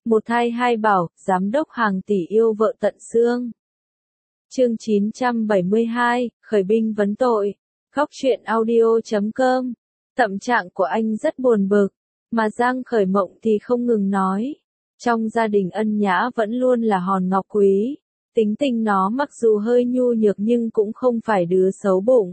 Một thai hai bảo, giám đốc hàng tỷ yêu vợ tận xương. Chương 972, khởi binh vấn tội. Góc truyện audio.com. Tâm trạng của anh rất buồn bực, mà Giang Khởi Mộng thì không ngừng nói. Trong gia đình Ân Nhã vẫn luôn là hòn ngọc quý, tính tình nó mặc dù hơi nhu nhược nhưng cũng không phải đứa xấu bụng.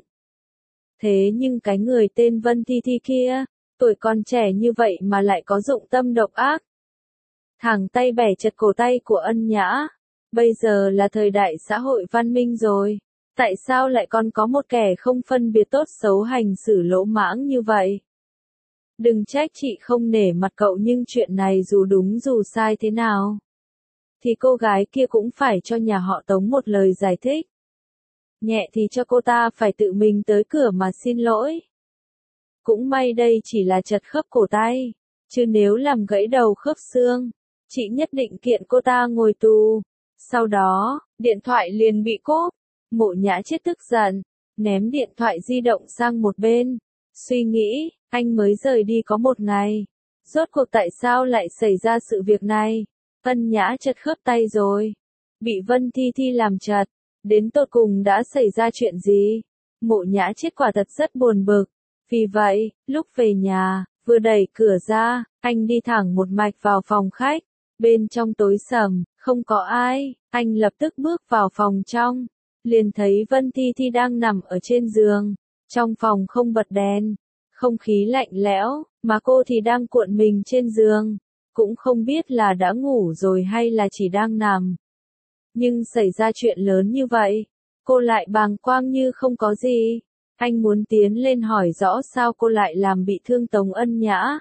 Thế nhưng cái người tên Vân Thi Thi kia, tuổi còn trẻ như vậy mà lại có dụng tâm độc ác. Thẳng tay bẻ chật cổ tay của Ân Nhã. Bây giờ là thời đại xã hội văn minh rồi. Tại sao lại còn có một kẻ không phân biệt tốt xấu hành xử lỗ mãng như vậy? Đừng trách chị không nể mặt cậu, nhưng chuyện này dù đúng dù sai thế nào, thì cô gái kia cũng phải cho nhà họ Tống một lời giải thích. Nhẹ thì cho cô ta phải tự mình tới cửa mà xin lỗi. Cũng may đây chỉ là chật khớp cổ tay, chứ nếu làm gãy đầu khớp xương, chị nhất định kiện cô ta ngồi tù. Sau đó, điện thoại liền bị cốp. Mộ Nhã Chết tức giận, ném điện thoại di động sang một bên. Suy nghĩ, anh mới rời đi có một ngày. Rốt cuộc tại sao lại xảy ra sự việc này? Ân Nhã chật khớp tay rồi. Bị Vân Thi Thi làm chật. Đến tột cùng đã xảy ra chuyện gì? Mộ Nhã Chết quả thật rất buồn bực. Vì vậy, lúc về nhà, vừa đẩy cửa ra, anh đi thẳng một mạch vào phòng khách. Bên trong tối sầm, không có ai, anh lập tức bước vào phòng trong. Liền thấy Vân Thi Thi đang nằm ở trên giường. Trong phòng không bật đèn, không khí lạnh lẽo, mà cô thì đang cuộn mình trên giường. Cũng không biết là đã ngủ rồi hay là chỉ đang nằm. Nhưng xảy ra chuyện lớn như vậy, cô lại bàng quang như không có gì. Anh muốn tiến lên hỏi rõ sao cô lại làm bị thương Tống Ân Nhã.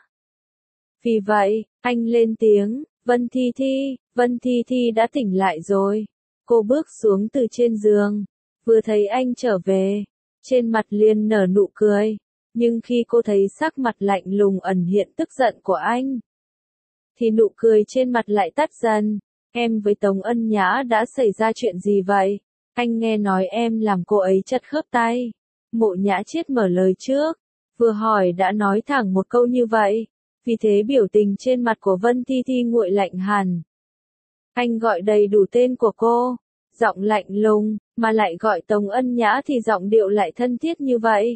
Vì vậy, anh lên tiếng, Vân Thi Thi đã tỉnh lại rồi. Cô bước xuống từ trên giường, vừa thấy anh trở về, trên mặt liền nở nụ cười. Nhưng khi cô thấy sắc mặt lạnh lùng ẩn hiện tức giận của anh, thì nụ cười trên mặt lại tắt dần. Em với Tống Ân Nhã đã xảy ra chuyện gì vậy? Anh nghe nói em làm cô ấy chật khớp tay. Mộ Nhã Chết mở lời trước, vừa hỏi đã nói thẳng một câu như vậy. Vì thế biểu tình trên mặt của Vân Thi Thi nguội lạnh hẳn. Anh gọi đầy đủ tên của cô, giọng lạnh lùng, mà lại gọi Tống Ân Nhã thì giọng điệu lại thân thiết như vậy.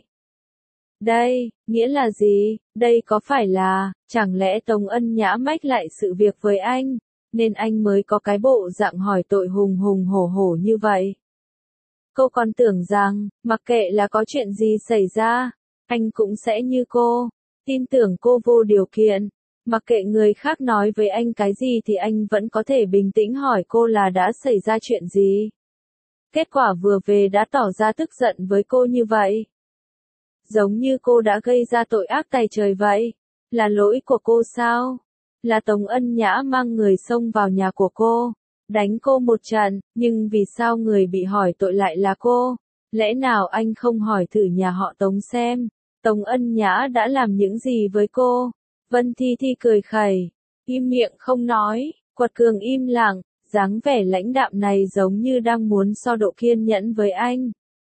Đây, nghĩa là gì? Đây có phải là, chẳng lẽ Tống Ân Nhã mách lại sự việc với anh, nên anh mới có cái bộ dạng hỏi tội hùng hùng hổ hổ như vậy? Cô còn tưởng rằng, mặc kệ là có chuyện gì xảy ra, anh cũng sẽ như cô, tin tưởng cô vô điều kiện. Mặc kệ người khác nói với anh cái gì thì anh vẫn có thể bình tĩnh hỏi cô là đã xảy ra chuyện gì. Kết quả vừa về đã tỏ ra tức giận với cô như vậy. Giống như cô đã gây ra tội ác tày trời vậy. Là lỗi của cô sao? Là Tống Ân Nhã mang người xông vào nhà của cô, đánh cô một trận, nhưng vì sao người bị hỏi tội lại là cô? Lẽ nào anh không hỏi thử nhà họ Tống xem, Tống Ân Nhã đã làm những gì với cô? Vân Thi Thi cười khẩy, im miệng không nói. Quật Cường im lặng, dáng vẻ lãnh đạm này giống như đang muốn so độ kiên nhẫn với anh.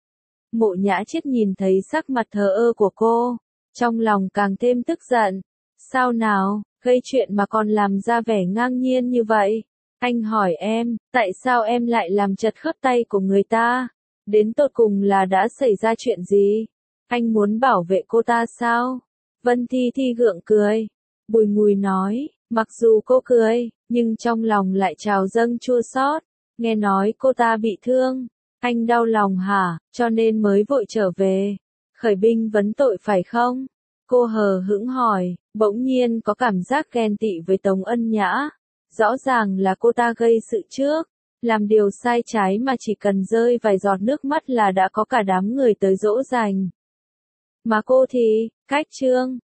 Mộ Nhã Chết nhìn thấy sắc mặt thờ ơ của cô, trong lòng càng thêm tức giận. Sao nào, gây chuyện mà còn làm ra vẻ ngang nhiên như vậy? Anh hỏi em, tại sao em lại làm chật khớp tay của người ta? Đến tột cùng là đã xảy ra chuyện gì? Anh muốn bảo vệ cô ta sao? Vân Thi Thi gượng cười, bùi ngùi nói, mặc dù cô cười, nhưng trong lòng lại trào dâng chua xót. Nghe nói cô ta bị thương, anh đau lòng hả, cho nên mới vội trở về. Khởi binh vấn tội phải không? Cô hờ hững hỏi, bỗng nhiên có cảm giác ghen tị với Tống Ân Nhã. Rõ ràng là cô ta gây sự trước, làm điều sai trái mà chỉ cần rơi vài giọt nước mắt là đã có cả đám người tới dỗ dành. Mà cô thì, cách trương,